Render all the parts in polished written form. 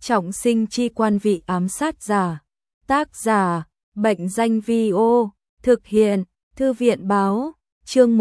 Trọng sinh chi quan vị ám sát giả. Tác giả, Bệnh danh Vi-ô, thực hiện, Thư viện báo, chương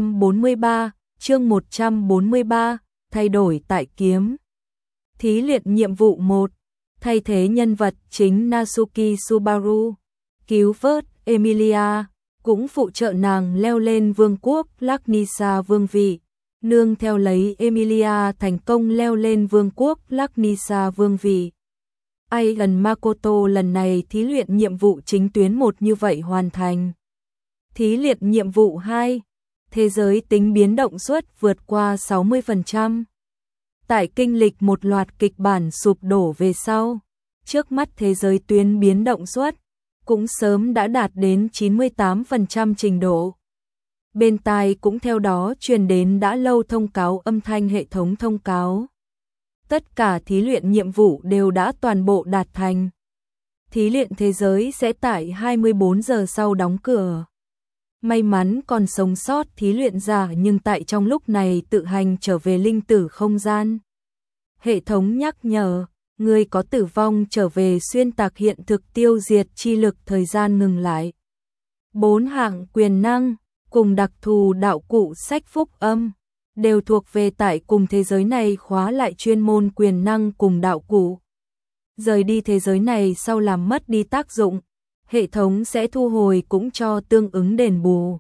143, thay đổi tại kiếm. Thí luyện nhiệm vụ 1, thay thế nhân vật chính Natsuki Subaru, cứu vớt Emilia, cũng phụ trợ nàng leo lên vương quốc Laknisa vương vị. Nương theo lấy Emilia thành công leo lên vương quốc Laknisa vương vị. Aidan Makoto lần này thí luyện nhiệm vụ chính tuyến 1 như vậy hoàn thành. Thí luyện nhiệm vụ 2, thế giới tính biến động suất vượt qua 60%. Tại kinh lịch một loạt kịch bản sụp đổ về sau, trước mắt thế giới tuyến biến động suất cũng sớm đã đạt đến 98% trình độ. Bên tai cũng theo đó truyền đến đã lâu thông cáo âm thanh hệ thống thông cáo. Tất cả thí luyện nhiệm vụ đều đã toàn bộ đạt thành. Thí luyện thế giới sẽ tại 24 giờ sau đóng cửa. May mắn còn sống sót thí luyện giả nhưng tại trong lúc này tự hành trở về linh tử không gian. Hệ thống nhắc nhở, người có tử vong trở về xuyên tạc hiện thực tiêu diệt chi lực thời gian ngừng lại. 4 hạng quyền năng cùng đặc thù đạo cụ sách phúc âm đều thuộc về tại cùng thế giới này khóa lại chuyên môn quyền năng cùng đạo cụ. Rời đi thế giới này sau làm mất đi tác dụng, hệ thống sẽ thu hồi cũng cho tương ứng đền bù.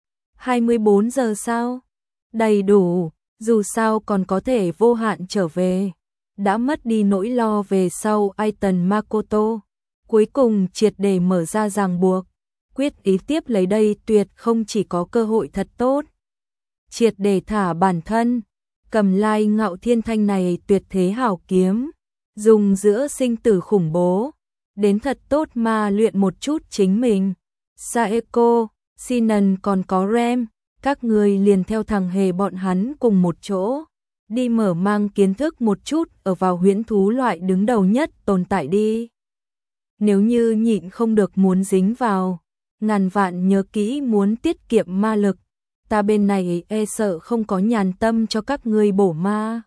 24 giờ sau, đầy đủ, dù sao còn có thể vô hạn trở về. Đã mất đi nỗi lo về sau Aidan Makoto, cuối cùng triệt để mở ra ràng buộc. Quyết ý tiếp lấy đây tuyệt không chỉ có cơ hội thật tốt. Triệt để thả bản thân, cầm lai ngạo thiên thanh này tuyệt thế hảo kiếm, dùng giữa sinh tử khủng bố, đến thật tốt mà luyện một chút chính mình. Saeko, Sinan còn có Rem, các người liền theo thằng hề bọn hắn cùng một chỗ, đi mở mang kiến thức một chút ở vào huyễn thú loại đứng đầu nhất tồn tại đi. Nếu như nhịn không được muốn dính vào, ngàn vạn nhớ kỹ muốn tiết kiệm ma lực, ta bên này e sợ không có nhàn tâm cho các ngươi bổ ma.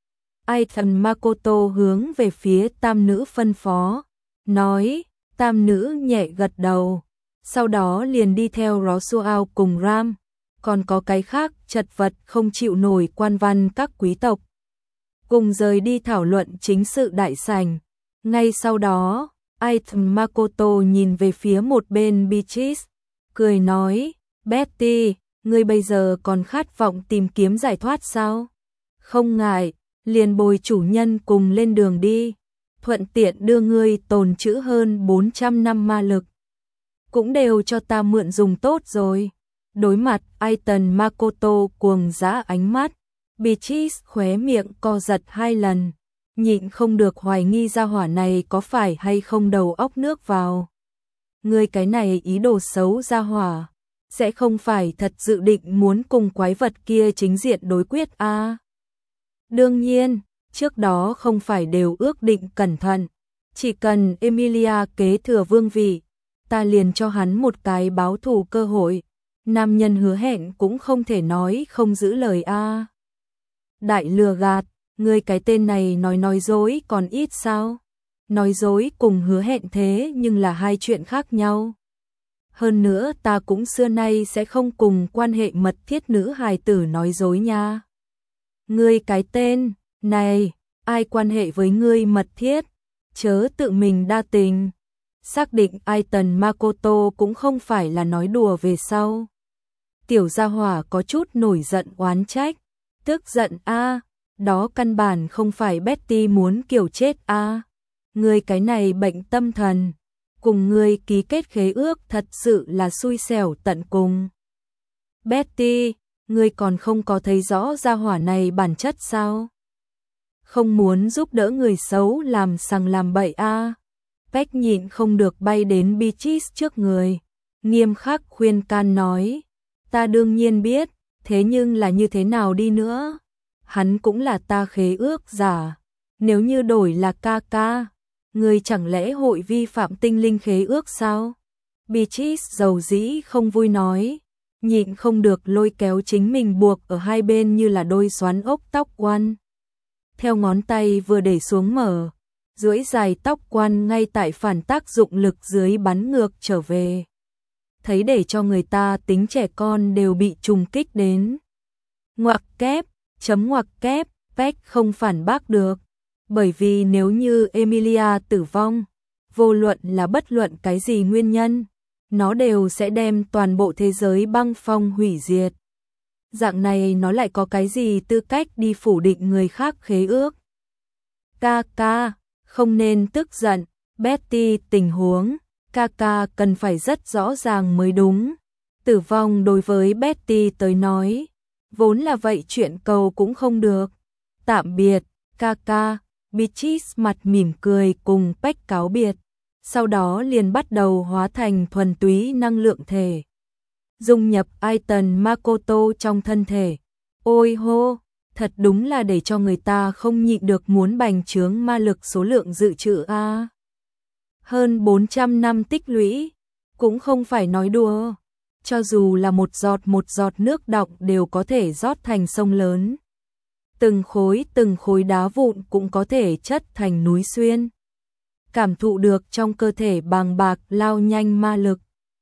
Aidan Makoto hướng về phía tam nữ phân phó, nói, tam nữ nhẹ gật đầu, sau đó liền đi theo Rosuao cùng Ram, còn có cái khác chật vật không chịu nổi quan văn các quý tộc. Cùng rời đi thảo luận chính sự đại sảnh. Ngay sau đó, Aidan Makoto nhìn về phía một bên Beatrice, cười nói, Betty, ngươi bây giờ còn khát vọng tìm kiếm giải thoát sao? Không ngại, liền bồi chủ nhân cùng lên đường đi, thuận tiện đưa ngươi tồn trữ hơn 400 năm ma lực. Cũng đều cho ta mượn dùng tốt rồi. Đối mặt Aidan Makoto cuồng dã ánh mắt, Beatrice khóe miệng co giật 2 lần, nhịn không được hoài nghi gia hỏa này có phải hay không đầu óc nước vào. Ngươi cái này ý đồ xấu gia hỏa, sẽ không phải thật dự định muốn cùng quái vật kia chính diện đối quyết a? Đương nhiên, trước đó không phải đều ước định cẩn thận, chỉ cần Emilia kế thừa vương vị, ta liền cho hắn một cái báo thù cơ hội. Nam nhân hứa hẹn cũng không thể nói không giữ lời a. Đại lừa gạt, ngươi cái tên này nói dối còn ít sao? Nói dối cùng hứa hẹn thế nhưng là hai chuyện khác nhau. Hơn nữa ta cũng xưa nay sẽ không cùng quan hệ mật thiết nữ hài tử nói dối nha. Ngươi cái tên này, ai quan hệ với ngươi mật thiết, chớ tự mình đa tình. Xác định Aidan Makoto cũng không phải là nói đùa về sau. Tiểu gia hỏa có chút nổi giận oán trách, tức giận a, đó căn bản không phải Betty muốn kiểu chết a. Ngươi cái này bệnh tâm thần, cùng ngươi ký kết khế ước thật sự là xui xẻo tận cùng. Betty, ngươi còn không có thấy rõ gia hỏa này bản chất sao? Không muốn giúp đỡ người xấu làm sằng làm bậy a. Beck nhịn không được bay đến Beatrice trước người, nghiêm khắc khuyên can nói, ta đương nhiên biết, thế nhưng là như thế nào đi nữa? Hắn cũng là ta khế ước giả, nếu như đổi là ca ca, người chẳng lẽ hội vi phạm tinh linh khế ước sao? Beatrice dầu dĩ không vui nói, nhịn không được lôi kéo chính mình buộc ở hai bên như là đôi xoắn ốc tóc oăn. Theo ngón tay vừa để xuống mở, duỗi dài tóc quan ngay tại phản tác dụng lực dưới bắn ngược trở về. Thấy để cho người ta tính trẻ con đều bị trùng kích đến. Ngoặc kép, chấm ngoặc kép, Peck không phản bác được. Bởi vì nếu như Emilia tử vong, vô luận là bất luận cái gì nguyên nhân, nó đều sẽ đem toàn bộ thế giới băng phong hủy diệt. Dạng này nó lại có cái gì tư cách đi phủ định người khác khế ước. Ca, không nên tức giận, Betty tình huống, ca cần phải rất rõ ràng mới đúng. Tử vong đối với Betty tới nói, vốn là vậy chuyện cầu cũng không được. Tạm biệt, ca. Beatrice mặt mỉm cười cùng Peck cáo biệt, sau đó liền bắt đầu hóa thành thuần túy năng lượng thể. Dung nhập Aiton Makoto trong thân thể. Ôi hô, thật đúng là để cho người ta không nhịn được muốn bành trướng ma lực số lượng dự trữ a. Hơn 400 năm tích lũy, cũng không phải nói đùa. Cho dù là một giọt nước đọng đều có thể rót thành sông lớn. Từng khối đá vụn cũng có thể chất thành núi xuyên. Cảm thụ được trong cơ thể bàng bạc lao nhanh ma lực.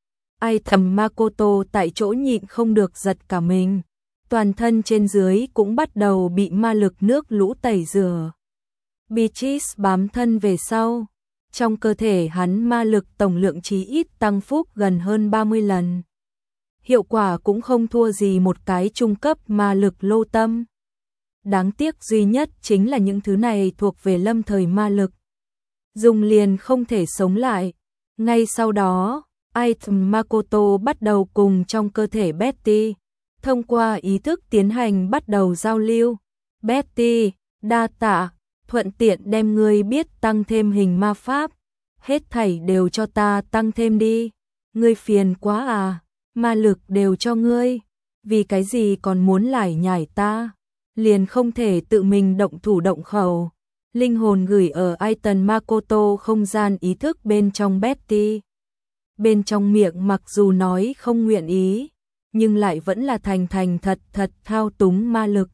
Aiton Makoto tại chỗ nhịn không được giật cả mình. Toàn thân trên dưới cũng bắt đầu bị ma lực nước lũ tẩy rửa. Beatrice bám thân về sau. Trong cơ thể hắn ma lực tổng lượng chí ít tăng phúc gần hơn 30 lần. Hiệu quả cũng không thua gì một cái trung cấp ma lực lô tâm. Đáng tiếc duy nhất chính là những thứ này thuộc về lâm thời ma lực. Dùng liền không thể sống lại. Ngay sau đó, Aiton Makoto bắt đầu cùng trong cơ thể Betty, thông qua ý thức tiến hành bắt đầu giao lưu. Betty, đa tạ, thuận tiện đem ngươi biết tăng thêm hình ma pháp. Hết thảy đều cho ta tăng thêm đi. Ngươi phiền quá à, ma lực đều cho ngươi. Vì cái gì còn muốn lải nhải ta? Liền không thể tự mình động thủ động khẩu. Linh hồn gửi ở Aiton Makoto không gian ý thức bên trong Betty. Bên trong miệng mặc dù nói không nguyện ý, nhưng lại vẫn là thành thật thao túng ma lực.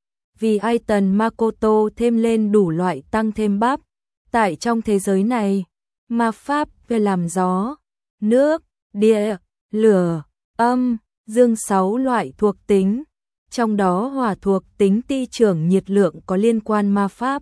Vì Aiton Makoto thêm lên đủ loại tăng thêm bắp. Tại trong thế giới này, ma pháp về làm gió, nước, địa, lửa, âm, dương 6 loại thuộc tính. Trong đó hỏa thuộc tính ti trưởng nhiệt lượng có liên quan ma pháp.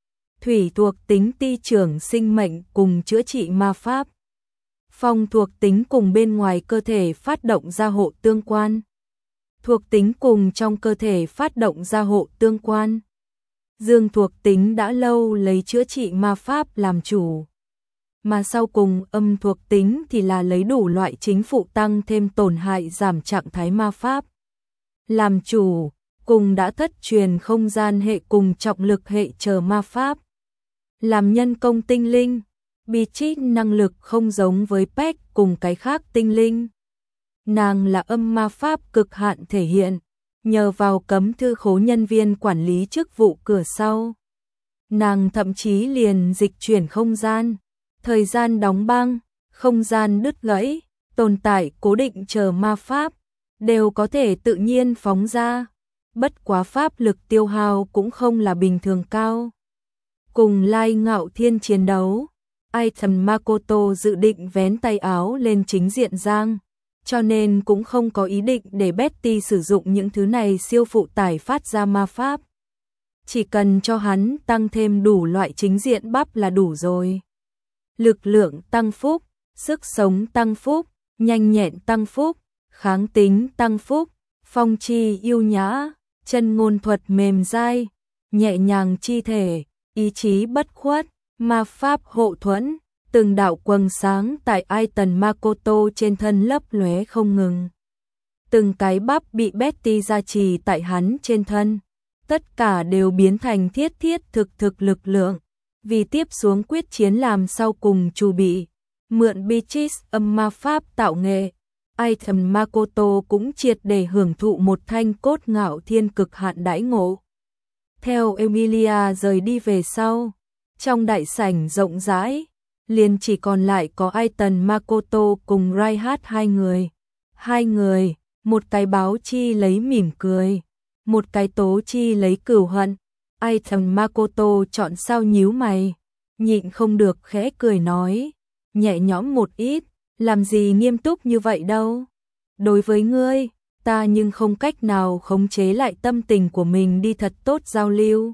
Thủy thuộc tính ti trưởng sinh mệnh cùng chữa trị ma pháp. Phong thuộc tính cùng bên ngoài cơ thể phát động ra hộ tương quan. Thuộc tính cùng trong cơ thể phát động ra hộ tương quan. Dương thuộc tính đã lâu lấy chữa trị ma pháp làm chủ. Mà sau cùng âm thuộc tính thì là lấy đủ loại chính phụ tăng thêm tổn hại giảm trạng thái ma pháp. Làm chủ, cùng đã thất truyền không gian hệ cùng trọng lực hệ chờ ma pháp. Làm nhân công tinh linh, Beatrice năng lực không giống với Peck cùng cái khác tinh linh. Nàng là âm ma pháp cực hạn thể hiện, nhờ vào cấm thư khố nhân viên quản lý chức vụ cửa sau. Nàng thậm chí liền dịch chuyển không gian, thời gian đóng băng, không gian đứt gãy, tồn tại cố định chờ ma pháp, đều có thể tự nhiên phóng ra. Bất quá pháp lực tiêu hao cũng không là bình thường cao. Cùng Lai Ngạo Thiên chiến đấu, Aiton Makoto dự định vén tay áo lên chính diện giang, cho nên cũng không có ý định để Betty sử dụng những thứ này siêu phụ tải phát ra ma pháp. Chỉ cần cho hắn tăng thêm đủ loại chính diện bắp là đủ rồi. Lực lượng tăng phúc, sức sống tăng phúc, nhanh nhẹn tăng phúc, kháng tính tăng phúc, phong chi yêu nhã, chân ngôn thuật mềm dai, nhẹ nhàng chi thể, ý chí bất khuất, ma pháp hộ thuẫn, từng đạo quầng sáng tại Aiton Makoto trên thân lấp lóe không ngừng. Từng cái bắp bị Betty gia trì tại hắn trên thân, tất cả đều biến thành thiết thực lực lượng, vì tiếp xuống quyết chiến làm sau cùng chu bị. Mượn Beatrice âm ma pháp tạo nghệ, Aiton Makoto cũng triệt để hưởng thụ một thanh cốt ngạo thiên cực hạn đãi ngộ. Theo Emilia rời đi về sau, trong đại sảnh rộng rãi, liền chỉ còn lại có Aiton Makoto cùng Raihat hai người. Hai người, một cái báo chi lấy mỉm cười, một cái tố chi lấy cửu hận. Aiton Makoto chọn sao nhíu mày. nhịn không được khẽ cười nói, nhẹ nhõm một ít, làm gì nghiêm túc như vậy đâu. Đối với ngươi, ta nhưng không cách nào khống chế lại tâm tình của mình đi thật tốt giao lưu.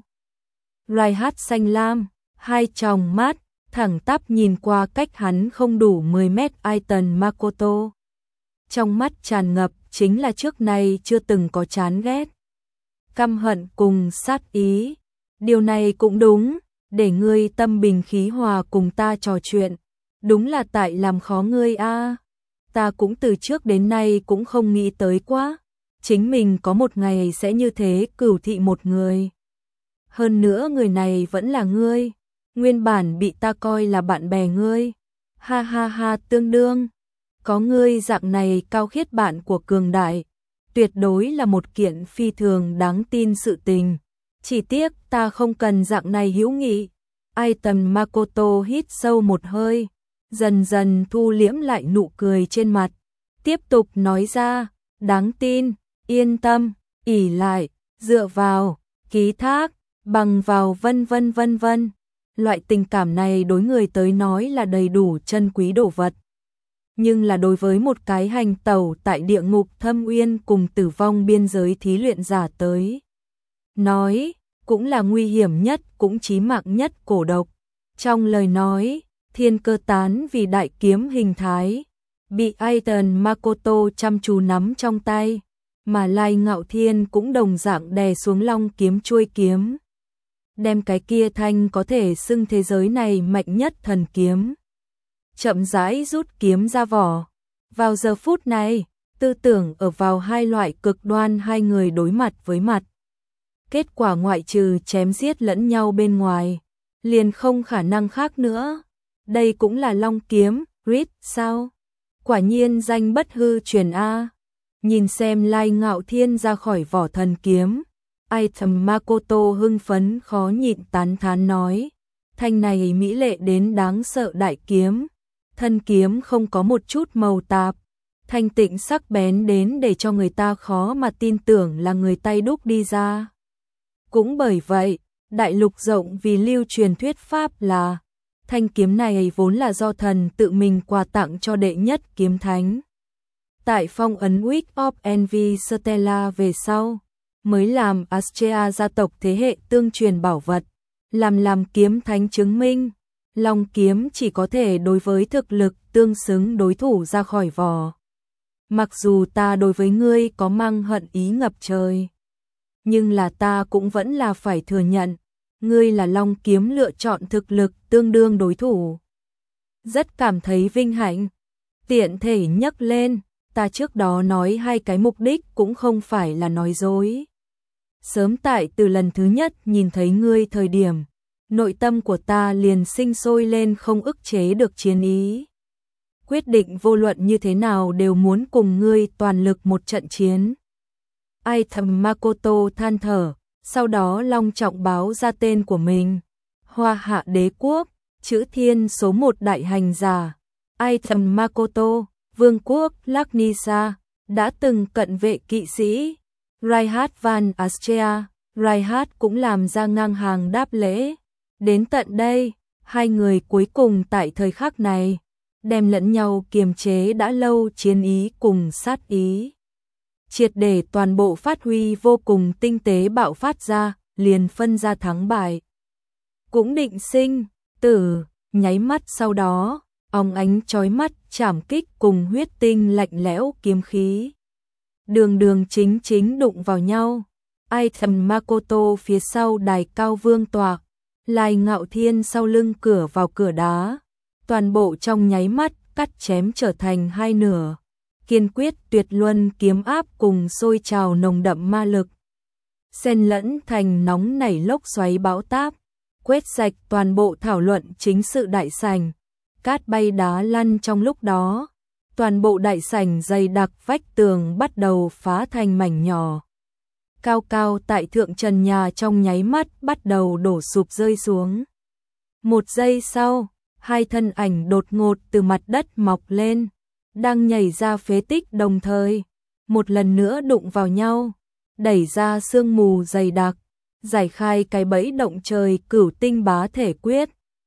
Raihat xanh lam, hai tròng mắt, thẳng tắp nhìn qua cách hắn không đủ 10 mét Aiton Makoto. Trong mắt tràn ngập chính là trước nay chưa từng có chán ghét, căm hận cùng sát ý. Điều này cũng đúng, để ngươi tâm bình khí hòa cùng ta trò chuyện, đúng là tại làm khó ngươi a. Ta cũng từ trước đến nay cũng không nghĩ tới quá, chính mình có một ngày sẽ như thế cửu thị một người. Hơn nữa người này vẫn là ngươi, nguyên bản bị ta coi là bạn bè ngươi. Ha ha ha, tương đương, có ngươi dạng này cao khiết bạn của cường đại, tuyệt đối là một kiện phi thường đáng tin sự tình. Chỉ tiếc ta không cần dạng này hữu nghị. Aiton Makoto hít sâu một hơi, dần dần thu liễm lại nụ cười trên mặt, tiếp tục nói ra, đáng tin, yên tâm, ỷ lại, dựa vào, ký thác, bằng vào vân vân vân vân. Loại tình cảm này đối người tới nói là đầy đủ chân quý đồ vật. Nhưng là đối với một cái hành tẩu tại địa ngục thâm uyên cùng tử vong biên giới thí luyện giả tới nói, cũng là nguy hiểm nhất cũng chí mạng nhất cổ độc. Trong lời nói, thiên cơ tán vì đại kiếm hình thái, bị Aiton Makoto chăm chú nắm trong tay, mà Lai Ngạo Thiên cũng đồng dạng đè xuống long kiếm chuôi kiếm. Đem cái kia thanh có thể xưng thế giới này mạnh nhất thần kiếm chậm rãi rút kiếm ra vỏ. Vào giờ phút này, tư tưởng ở vào hai loại cực đoan, hai người đối mặt với mặt. Kết quả ngoại trừ chém giết lẫn nhau bên ngoài, liền không khả năng khác nữa. Đây cũng là long kiếm, Reed sao? Quả nhiên danh bất hư truyền a. Nhìn xem Lai Ngạo Thiên ra khỏi vỏ thần kiếm, Aiton Makoto hưng phấn khó nhịn tán thán nói, thanh này mỹ lệ đến đáng sợ đại kiếm, thân kiếm không có một chút màu tạp, thanh tịnh sắc bén đến để cho người ta khó mà tin tưởng là người tay đúc đi ra. Cũng bởi vậy, đại lục rộng vì lưu truyền thuyết pháp là thanh kiếm này vốn là do thần tự mình quà tặng cho đệ nhất kiếm thánh. Tại phong ấn Week of Envy Stella về sau, mới làm Astrea gia tộc thế hệ tương truyền bảo vật, làm kiếm thánh chứng minh, long kiếm chỉ có thể đối với thực lực tương xứng đối thủ ra khỏi vỏ. Mặc dù ta đối với ngươi có mang hận ý ngập trời, nhưng là ta cũng vẫn là phải thừa nhận, ngươi là long kiếm lựa chọn thực lực tương đương đối thủ. Rất cảm thấy vinh hạnh. Tiện thể nhắc lên, ta trước đó nói hai cái mục đích cũng không phải là nói dối. Sớm tại từ lần thứ nhất nhìn thấy ngươi thời điểm, nội tâm của ta liền sinh sôi lên không ức chế được chiến ý. Quyết định vô luận như thế nào đều muốn cùng ngươi toàn lực một trận chiến. Aiton Makoto than thở, sau đó long trọng báo ra tên của mình. Hoa Hạ Đế Quốc, chữ thiên số 1 đại hành giả. Aiton Makoto, Vương quốc Laknisa, đã từng cận vệ kỵ sĩ. Raihat Van Astrea, Raihat cũng làm ra ngang hàng đáp lễ. Đến tận đây, hai người cuối cùng tại thời khắc này, đem lẫn nhau kiềm chế đã lâu chiến ý cùng sát ý. Triệt để toàn bộ phát huy vô cùng tinh tế bạo phát ra, liền phân ra thắng bại. Cũng định sinh, tử, nháy mắt sau đó, óng ánh chói mắt chảm kích cùng huyết tinh lạnh lẽo kiếm khí. Đường chính đụng vào nhau. Aiton Makoto phía sau đài cao vương tọa, Lai Ngạo Thiên sau lưng cửa vào cửa đá. Toàn bộ trong nháy mắt cắt chém trở thành hai nửa. Kiên quyết tuyệt luân kiếm áp cùng sôi trào nồng đậm ma lực, xen lẫn thành nóng nảy lốc xoáy bão táp, quét sạch toàn bộ thảo luận chính sự đại sảnh. Cát bay đá lăn trong lúc đó, toàn bộ đại sảnh dày đặc vách tường bắt đầu phá thành mảnh nhỏ. Cao cao tại thượng trần nhà trong nháy mắt bắt đầu đổ sụp rơi xuống. Một giây sau, hai thân ảnh đột ngột từ mặt đất mọc lên, đang nhảy ra phế tích đồng thời, một lần nữa đụng vào nhau, đẩy ra sương mù dày đặc, giải khai cái bẫy động trời cửu tinh bá thể quyết.